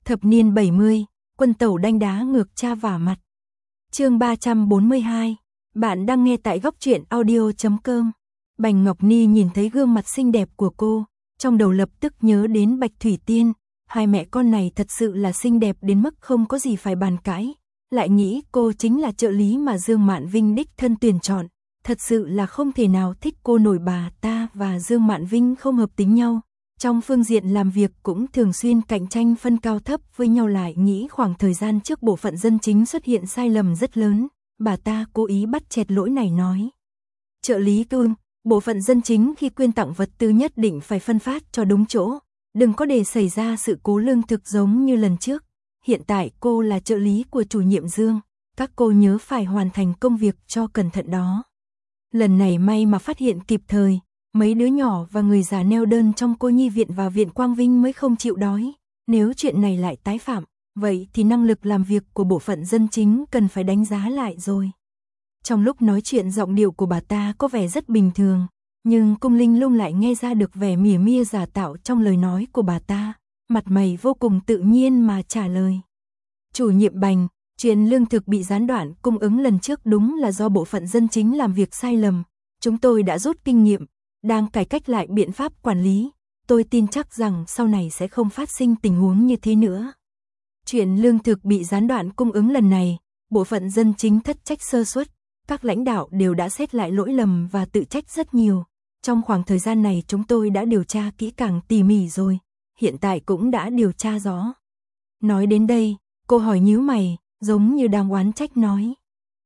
Thập niên 70, quân tẩu đanh đá ngược cha vả mặt. Chương 342. Bạn đang nghe tại góc truyện audio.com. Bành Ngọc Ni nhìn thấy gương mặt xinh đẹp của cô, trong đầu lập tức nhớ đến Bạch Thủy Tiên. Hai mẹ con này thật sự là xinh đẹp đến mức không có gì phải bàn cãi. Lại nghĩ cô chính là trợ lý mà Dương Mạn Vinh đích thân tuyển chọn. Thật sự là không thể nào thích cô nổi. Bà ta và Dương Mạn Vinh không hợp tính nhau. Trong phương diện làm việc cũng thường xuyên cạnh tranh phân cao thấp với nhau. Lại nghĩ khoảng thời gian trước bộ phận dân chính xuất hiện sai lầm rất lớn. Bà ta cố ý bắt chẹt lỗi này nói. Trợ lý Cương, bộ phận dân chính khi quyên tặng vật tư nhất định phải phân phát cho đúng chỗ. Đừng có để xảy ra sự cố lương thực giống như lần trước. Hiện tại cô là trợ lý của chủ nhiệm Dương. Các cô nhớ phải hoàn thành công việc cho cẩn thận đó. Lần này may mà phát hiện kịp thời. Mấy đứa nhỏ và người già neo đơn trong cô nhi viện và viện Quang Vinh mới không chịu đói. Nếu chuyện này lại tái phạm, vậy thì năng lực làm việc của bộ phận dân chính cần phải đánh giá lại rồi. Trong lúc nói chuyện giọng điệu của bà ta có vẻ rất bình thường, nhưng Cung Linh Lung lại nghe ra được vẻ mỉa mia giả tạo trong lời nói của bà ta. Mặt mày vô cùng tự nhiên mà trả lời. Chủ nhiệm Bành, chuyện lương thực bị gián đoạn cung ứng lần trước đúng là do bộ phận dân chính làm việc sai lầm. Chúng tôi đã rút kinh nghiệm, đang cải cách lại biện pháp quản lý. Tôi tin chắc rằng sau này sẽ không phát sinh tình huống như thế nữa. Chuyện lương thực bị gián đoạn cung ứng lần này, bộ phận dân chính thất trách sơ suất. Các lãnh đạo đều đã xét lại lỗi lầm và tự trách rất nhiều. Trong khoảng thời gian này chúng tôi đã điều tra kỹ càng tỉ mỉ rồi. Hiện tại cũng đã điều tra rõ. Nói đến đây, cô hỏi nhíu mày, giống như đang oán trách nói.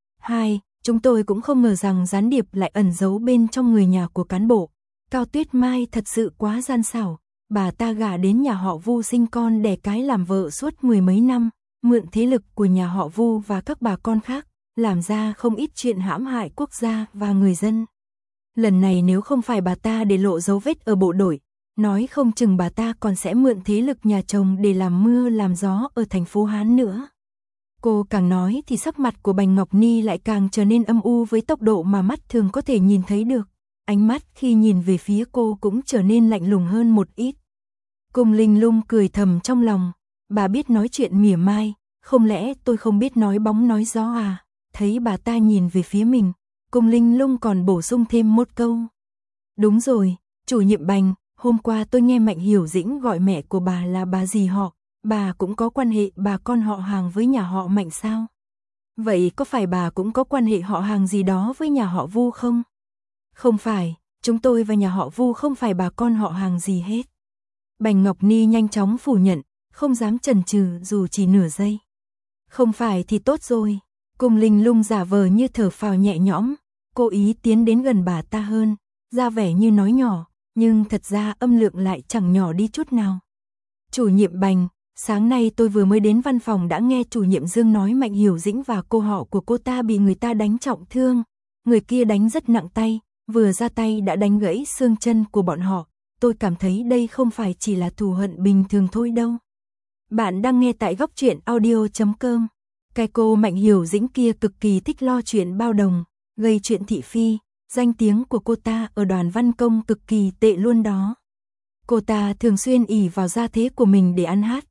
Chúng tôi cũng không ngờ rằng gián điệp lại ẩn giấu bên trong người nhà của cán bộ. Cao Tuyết Mai thật sự quá gian xảo. Bà ta gả đến nhà họ Vu sinh con đẻ cái làm vợ suốt 10 mấy năm, mượn thế lực của nhà họ Vu và các bà con khác, làm ra không ít chuyện hãm hại quốc gia và người dân. Lần này nếu không phải bà ta để lộ dấu vết ở bộ đội, nói không chừng bà ta còn sẽ mượn thế lực nhà chồng để làm mưa làm gió ở thành phố Hán nữa. Cô càng nói thì sắc mặt của Bành Ngọc Ni lại càng trở nên âm u với tốc độ mà mắt thường có thể nhìn thấy được. Ánh mắt khi nhìn về phía cô cũng trở nên lạnh lùng hơn một ít. Cung Linh Lung cười thầm trong lòng. Bà biết nói chuyện mỉa mai, không lẽ tôi không biết nói bóng nói gió à? Thấy bà ta nhìn về phía mình, Cung Linh Lung còn bổ sung thêm một câu. Đúng rồi, chủ nhiệm Bành, hôm qua tôi nghe Mạnh Hiểu Dĩnh gọi mẹ của bà là bà dì họ. Bà cũng có quan hệ bà con họ hàng với nhà họ Mạnh sao? Vậy có phải bà cũng có quan hệ họ hàng gì đó với nhà họ Vu không? Không phải, chúng tôi và nhà họ Vu không phải bà con họ hàng gì hết. Bành Ngọc Ni nhanh chóng phủ nhận, không dám chần chừ dù chỉ nửa giây. Không phải thì tốt rồi. Cung Linh Lung giả vờ như thở phào nhẹ nhõm, cố ý tiến đến gần bà ta hơn, ra vẻ như nói nhỏ, nhưng thật ra âm lượng lại chẳng nhỏ đi chút nào. Chủ nhiệm Bành, sáng nay tôi vừa mới đến văn phòng đã nghe chủ nhiệm Dương nói Mạnh Hiểu Dĩnh và cô họ của cô ta bị người ta đánh trọng thương. Người kia đánh rất nặng tay, vừa ra tay đã đánh gãy xương chân của bọn họ. Tôi cảm thấy đây không phải chỉ là thù hận bình thường thôi đâu. Bạn đang nghe tại góc truyện audio.com. Cái cô Mạnh Hiểu Dĩnh kia cực kỳ thích lo chuyện bao đồng, gây chuyện thị phi. Danh tiếng của cô ta ở đoàn văn công cực kỳ tệ luôn đó. Cô ta thường xuyên ỷ vào gia thế của mình để ăn hát,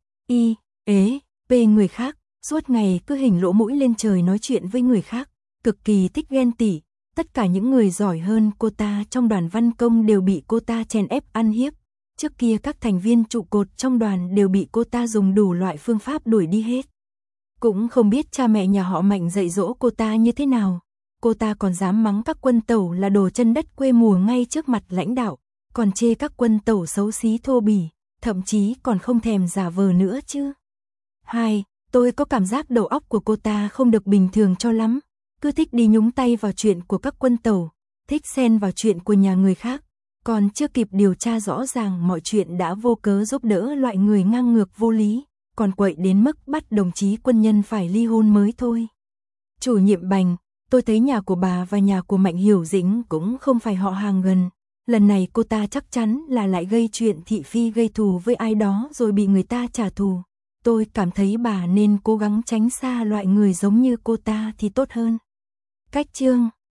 pê người khác, suốt ngày cứ hình lỗ mũi lên trời nói chuyện với người khác, cực kỳ thích ghen tỉ. Tất cả những người giỏi hơn cô ta trong đoàn văn công đều bị cô ta chèn ép ăn hiếp. Trước kia các thành viên trụ cột trong đoàn đều bị cô ta dùng đủ loại phương pháp đuổi đi hết. Cũng không biết cha mẹ nhà họ Mạnh dạy dỗ cô ta như thế nào. Cô ta còn dám mắng các quân tẩu là đồ chân đất quê mùa ngay trước mặt lãnh đạo, còn chê các quân tẩu xấu xí thô bỉ, thậm chí còn không thèm giả vờ nữa chứ. Tôi có cảm giác đầu óc của cô ta không được bình thường cho lắm, cứ thích đi nhúng tay vào chuyện của các quân tẩu, thích xen vào chuyện của nhà người khác, còn chưa kịp điều tra rõ ràng mọi chuyện đã vô cớ giúp đỡ loại người ngang ngược vô lý, còn quậy đến mức bắt đồng chí quân nhân phải ly hôn mới thôi. Chủ nhiệm Bành, tôi thấy nhà của bà và nhà của Mạnh Hiểu Dĩnh cũng không phải họ hàng gần. Lần này cô ta chắc chắn là lại gây chuyện thị phi gây thù với ai đó rồi bị người ta trả thù. Tôi cảm thấy bà nên cố gắng tránh xa loại người giống như cô ta thì tốt hơn. Cách chương